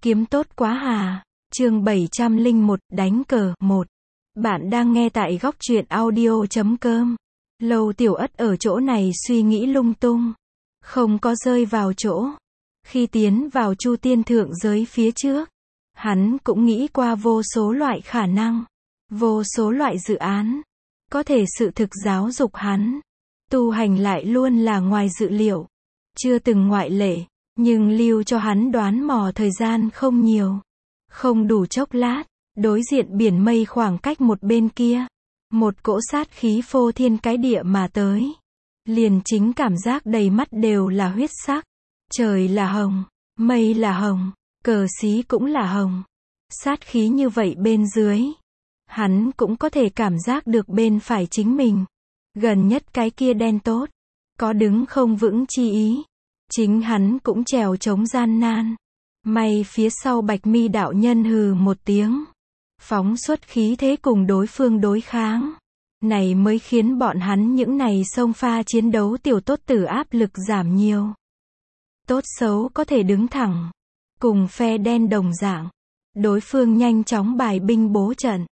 Kiếm tốt quá hà. Chương 701, đánh cờ 1. Bạn đang nghe tại góc truyện audio.com. Lâu Tiểu Ất ở chỗ này suy nghĩ lung tung, không có rơi vào chỗ. Khi tiến vào Chu Tiên thượng giới phía trước, hắn cũng nghĩ qua vô số loại khả năng, vô số loại dự án, có thể sự thực giáo dục hắn. Tu hành lại luôn là ngoài dự liệu, chưa từng ngoại lệ, nhưng lưu cho hắn đoán mò thời gian không nhiều. Không đủ chốc lát, đối diện biển mây khoảng cách một bên kia, một cỗ sát khí phô thiên cái địa mà tới. Liền chính cảm giác đầy mắt đều là huyết sắc. Trời là hồng, mây là hồng, cờ xí cũng là hồng. Sát khí như vậy bên dưới, hắn cũng có thể cảm giác được bên phải chính mình. Gần nhất cái kia đen tốt, có đứng không vững chi ý. Chính hắn cũng trèo chống gian nan. May phía sau Bạch Mi đạo nhân hừ một tiếng, phóng xuất khí thế cùng đối phương đối kháng. Này mới khiến bọn hắn những này xông pha chiến đấu tiểu tốt tử áp lực giảm nhiều. Tốt xấu có thể đứng thẳng, cùng phe đen đồng dạng. Đối phương nhanh chóng bài binh bố trận.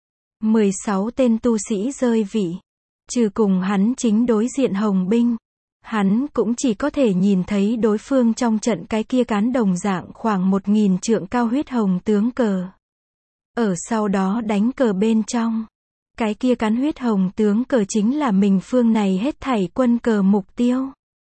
16 tên tu sĩ rơi vị. Trừ cùng hắn chính đối diện hồng binh, hắn cũng chỉ có thể nhìn thấy đối phương trong trận cái kia cán đồng dạng khoảng 1000 trượng cao huyết hồng tướng cờ. Ở sau đó đánh cờ bên trong, cái kia cán huyết hồng tướng cờ chính là mình phương này hết thảy quân cờ mục tiêu.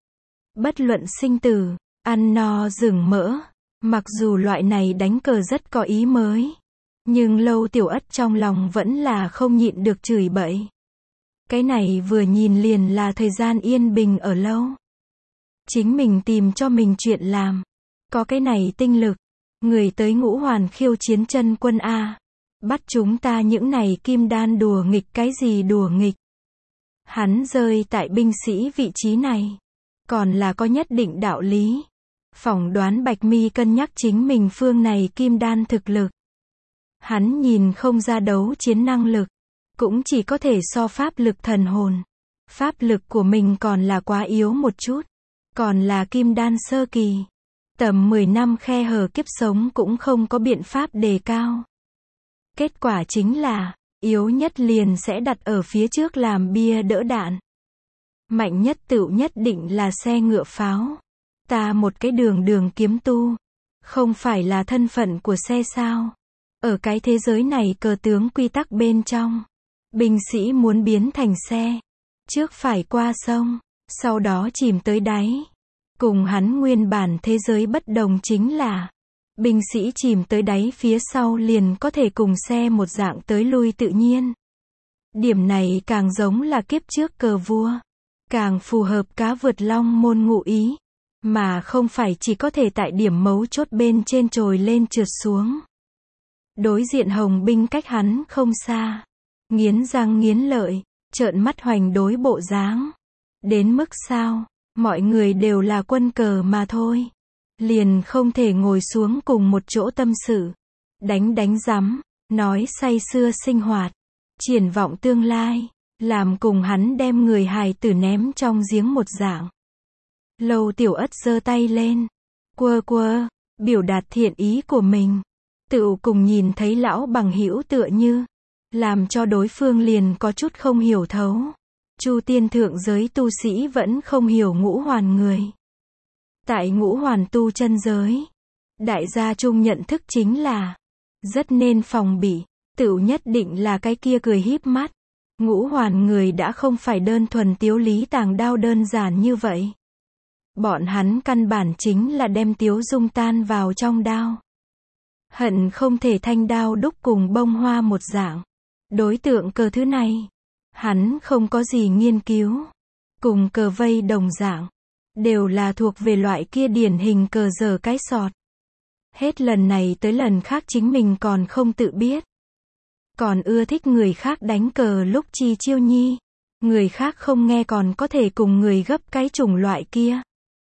Bất luận sinh tử, ăn no rừng mỡ, mặc dù loại này đánh cờ rất có ý mới, nhưng Lâu Tiểu Ất trong lòng vẫn là không nhịn được chửi bậy. Cái này vừa nhìn liền là thời gian yên bình ở lâu. Chính mình tìm cho mình chuyện làm. Có cái này tinh lực. Người tới Ngũ Hoàn khiêu chiến chân quân A. Bắt chúng ta những này kim đan đùa nghịch cái gì đùa nghịch. Hắn rơi tại binh sĩ vị trí này. Còn là có nhất định đạo lý. Phỏng đoán Bạch Mi cân nhắc chính mình phương này kim đan thực lực. Hắn nhìn không ra đấu chiến năng lực. Cũng chỉ có thể so pháp lực thần hồn. Pháp lực của mình còn là quá yếu một chút. Còn là kim đan sơ kỳ. Tầm 10 năm khe hở kiếp sống cũng không có biện pháp đề cao. Kết quả chính là, yếu nhất liền sẽ đặt ở phía trước làm bia đỡ đạn. Mạnh nhất tựu nhất định là xe ngựa pháo. Ta một cái đường kiếm tu. Không phải là thân phận của xe sao. Ở cái thế giới này cờ tướng quy tắc bên trong. Binh sĩ muốn biến thành xe, trước phải qua sông, sau đó chìm tới đáy. Cùng hắn nguyên bản thế giới bất đồng chính là, binh sĩ chìm tới đáy phía sau liền có thể cùng xe một dạng tới lui tự nhiên. Điểm này càng giống là kiếp trước cờ vua, càng phù hợp cá vượt long môn ngụ ý, mà không phải chỉ có thể tại điểm mấu chốt bên trên trồi lên trượt xuống. Đối diện hồng binh cách hắn không xa. Nghiến răng nghiến lợi, trợn mắt hoành đối bộ dáng. Đến mức sao, mọi người đều là quân cờ mà thôi. Liền không thể ngồi xuống cùng một chỗ tâm sự. Đánh rắm, nói say sưa sinh hoạt. Triển vọng tương lai, làm cùng hắn đem người hài tử ném trong giếng một dạng. Lâu Tiểu Ất giơ tay lên, quơ, biểu đạt thiện ý của mình. Tự cùng nhìn thấy lão bằng hữu tựa như. Làm cho đối phương liền có chút không hiểu thấu. Chu Tiên thượng giới tu sĩ vẫn không hiểu Ngũ Hoàn người. Tại Ngũ Hoàn tu chân giới, đại gia chung nhận thức chính là rất nên phòng bị, tựu nhất định là cái kia cười híp mắt. Ngũ Hoàn người đã không phải đơn thuần tiếu lý tàng đao đơn giản như vậy. Bọn hắn căn bản chính là đem tiếu dung tan vào trong đao. Hận không thể thanh đao đúc cùng bông hoa một dạng. Đối tượng cờ thứ này, hắn không có gì nghiên cứu. Cùng cờ vây đồng dạng, đều là thuộc về loại kia điển hình cờ dở cái sọt. Hết lần này tới lần khác chính mình còn không tự biết. Còn ưa thích người khác đánh cờ lúc chi chiêu nhi. Người khác không nghe còn có thể cùng người gấp cái chủng loại kia.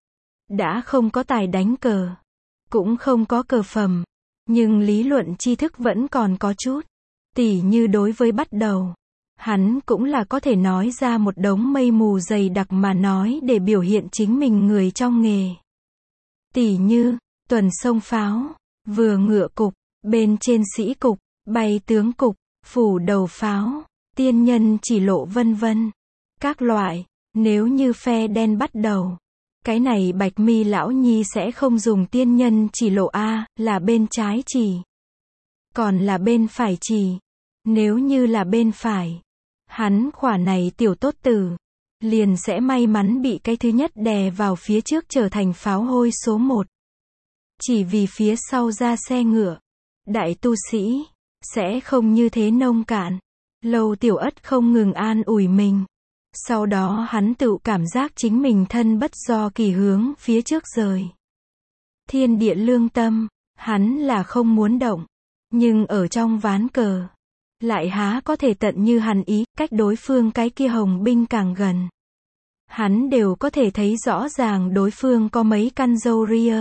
Đã không có tài đánh cờ, cũng không có cờ phẩm, nhưng lý luận tri thức vẫn còn có chút. Tỉ như đối với bắt đầu, hắn cũng là có thể nói ra một đống mây mù dày đặc mà nói để biểu hiện chính mình người trong nghề. Tỉ như, tuần sông pháo, vừa ngựa cục, bên trên sĩ cục, bay tướng cục, phủ đầu pháo, tiên nhân chỉ lộ vân vân. Các loại, nếu như phe đen bắt đầu, cái này Bạch Mi lão nhi sẽ không dùng tiên nhân chỉ lộ a, là bên trái chỉ. Còn là bên phải chỉ. Nếu như là bên phải, hắn khỏa này tiểu tốt tử, liền sẽ may mắn bị cái thứ nhất đè vào phía trước trở thành pháo hôi số 1. Chỉ vì phía sau ra xe ngựa, đại tu sĩ, sẽ không như thế nông cạn. Lâu Tiểu Ất không ngừng an ủi mình. Sau đó hắn tự cảm giác chính mình thân bất do kỳ hướng phía trước rời. Thiên địa lương tâm, hắn là không muốn động. Nhưng ở trong ván cờ, lại há có thể tận như hắn ý, cách đối phương cái kia hồng binh càng gần. Hắn đều có thể thấy rõ ràng đối phương có mấy căn râu ria.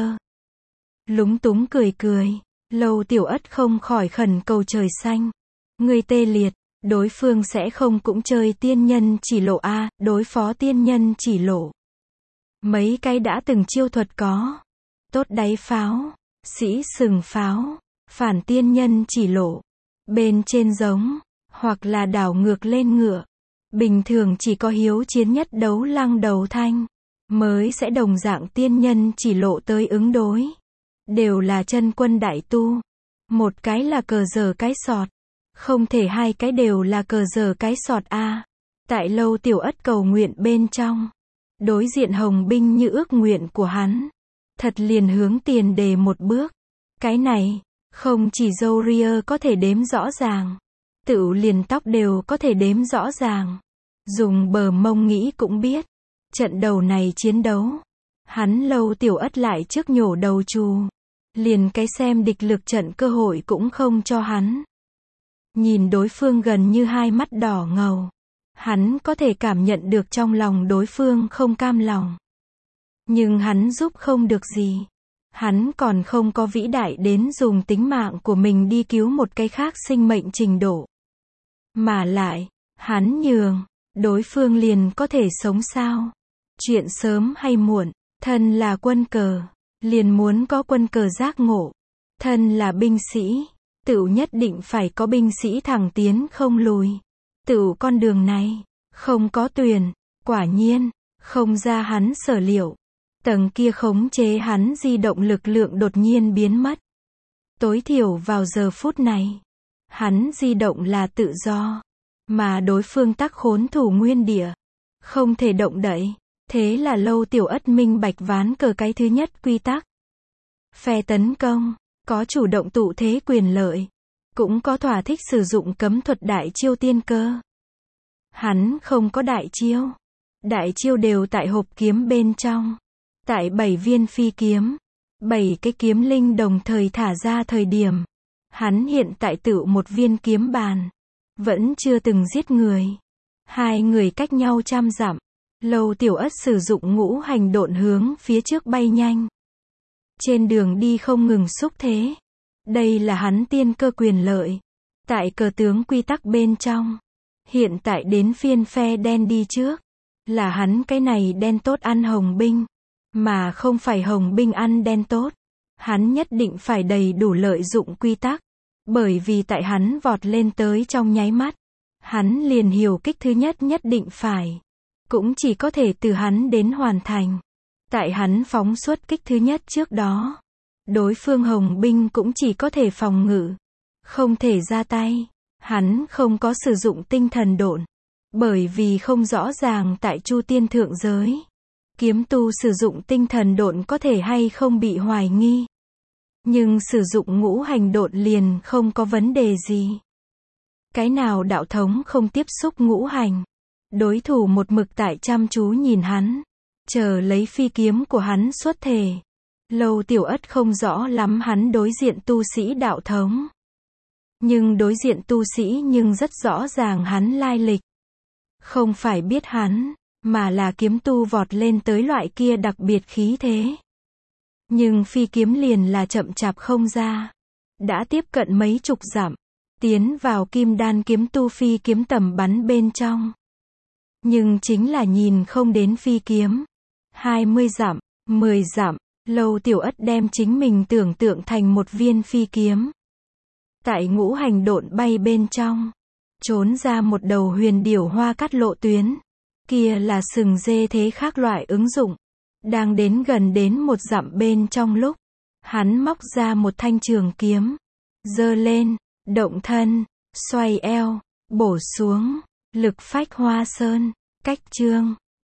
Lúng túng cười cười, Lâu Tiểu Ất không khỏi khẩn cầu trời xanh. Người tê liệt, đối phương sẽ không cũng chơi tiên nhân chỉ lộ a, đối phó tiên nhân chỉ lộ. Mấy cái đã từng chiêu thuật có. Tốt đáy pháo, sĩ sừng pháo, phản tiên nhân chỉ lộ. Bên trên giống, hoặc là đảo ngược lên ngựa. Bình thường chỉ có hiếu chiến nhất đấu lăng đầu thanh, mới sẽ đồng dạng tiên nhân chỉ lộ tới ứng đối. Đều là chân quân đại tu. Một cái là cờ dở cái sọt. Không thể hai cái đều là cờ dở cái sọt a. Tại Lâu Tiểu Ất cầu nguyện bên trong. Đối diện hồng binh như ước nguyện của hắn. Thật liền hướng tiền đề một bước. Cái này, không chỉ râu ria có thể đếm rõ ràng. Tự liền tóc đều có thể đếm rõ ràng. Dùng bờ mông nghĩ cũng biết. Trận đầu này chiến đấu. Hắn Lâu Tiểu Ất lại trước nhổ đầu trù. Liền cái xem địch lực trận cơ hội cũng không cho hắn. Nhìn đối phương gần như hai mắt đỏ ngầu. Hắn có thể cảm nhận được trong lòng đối phương không cam lòng. Nhưng hắn giúp không được gì. Hắn còn không có vĩ đại đến dùng tính mạng của mình đi cứu một cái khác sinh mệnh trình độ. Mà lại, hắn nhường, đối phương liền có thể sống sao? Chuyện sớm hay muộn, thân là quân cờ, liền muốn có quân cờ giác ngộ. Thân là binh sĩ, tự nhất định phải có binh sĩ thẳng tiến không lùi. Tự con đường này, không có tuyền, quả nhiên, không ra hắn sở liệu. Tầng kia khống chế hắn di động lực lượng đột nhiên biến mất. Tối thiểu vào giờ phút này, hắn di động là tự do, mà đối phương tắc khốn thủ nguyên địa, không thể động đậy. Thế là Lâu Tiểu Ất minh bạch ván cờ cái thứ nhất quy tắc. Phe tấn công, có chủ động tụ thế quyền lợi, cũng có thỏa thích sử dụng cấm thuật đại chiêu tiên cơ. Hắn không có đại chiêu. Đại chiêu đều tại hộp kiếm bên trong. Tại 7 viên phi kiếm, 7 cái kiếm linh đồng thời thả ra thời điểm. Hắn hiện tại tự một viên kiếm bàn. Vẫn chưa từng giết người. Hai người cách nhau 100 dặm. Lâu Tiểu Ất sử dụng ngũ hành độn hướng phía trước bay nhanh. Trên đường đi không ngừng xúc thế. Đây là hắn tiên cơ quyền lợi. Tại cờ tướng quy tắc bên trong. Hiện tại đến phiên phe đen đi trước. Là hắn cái này đen tốt ăn hồng binh. Mà không phải hồng binh ăn đen tốt. Hắn nhất định phải đầy đủ lợi dụng quy tắc. Bởi vì tại hắn vọt lên tới trong nháy mắt. Hắn liền hiểu kích thứ nhất nhất định phải. Cũng chỉ có thể từ hắn đến hoàn thành. Tại hắn phóng xuất kích thứ nhất trước đó. Đối phương hồng binh cũng chỉ có thể phòng ngự. Không thể ra tay. Hắn không có sử dụng tinh thần độn. Bởi vì không rõ ràng tại Chu Tiên thượng giới. Kiếm tu sử dụng tinh thần độn có thể hay không bị hoài nghi. Nhưng sử dụng ngũ hành độn liền không có vấn đề gì. Cái nào đạo thống không tiếp xúc ngũ hành. Đối thủ một mực tại chăm chú nhìn hắn. Chờ lấy phi kiếm của hắn xuất thể. Lâu Tiểu Ất không rõ lắm hắn đối diện tu sĩ đạo thống. Nhưng đối diện tu sĩ nhưng rất rõ ràng hắn lai lịch. Không phải biết hắn, mà là kiếm tu vọt lên tới loại kia đặc biệt khí thế. Nhưng phi kiếm liền là chậm chạp không ra. Đã tiếp cận mấy chục dặm. Tiến vào kim đan kiếm tu phi kiếm tầm bắn bên trong. Nhưng chính là nhìn không đến phi kiếm. 20 dặm, 10 dặm, Lâu Tiểu Ất đem chính mình tưởng tượng thành một viên phi kiếm. Tại ngũ hành độn bay bên trong, trốn ra một đầu huyền điểu hoa cắt lộ tuyến. Kia là sừng dê thế khác loại ứng dụng. Đang đến gần đến 1 dặm bên trong lúc, hắn móc ra một thanh trường kiếm. Giơ lên, động thân, xoay eo, bổ xuống, lực phách hoa sơn, cách chương.